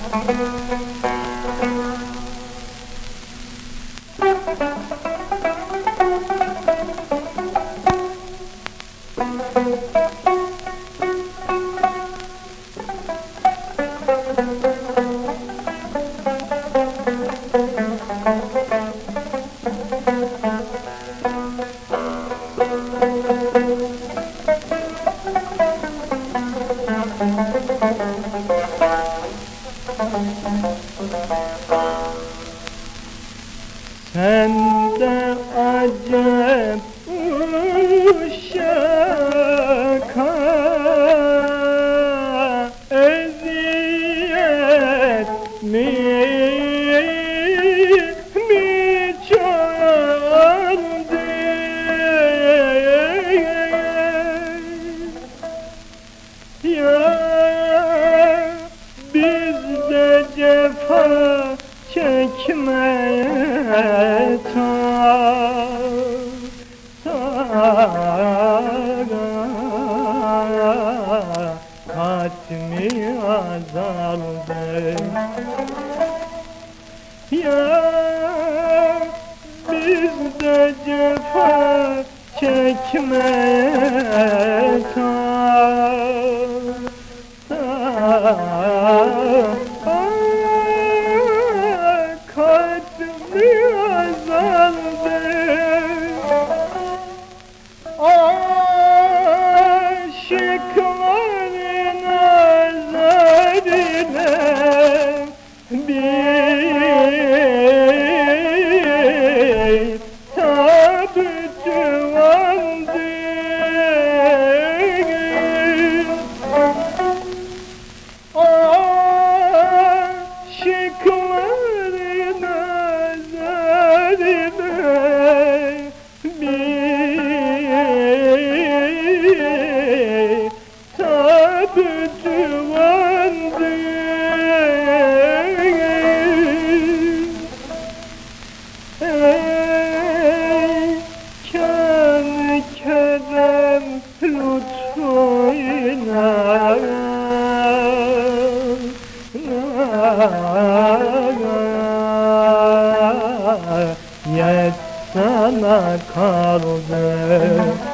Sen de acep uşaka eziyet mi çoğaldı? Ya biz de cefa çekmeye takatmi azaldı. Ya biz de cefa çekmeye takatmi azaldı. Aşıkların nazarına bir tabi divandı. Aşıkların nazarına tabi divandı. Ey kân-ı kerem lütfuyla yetsana kaldı.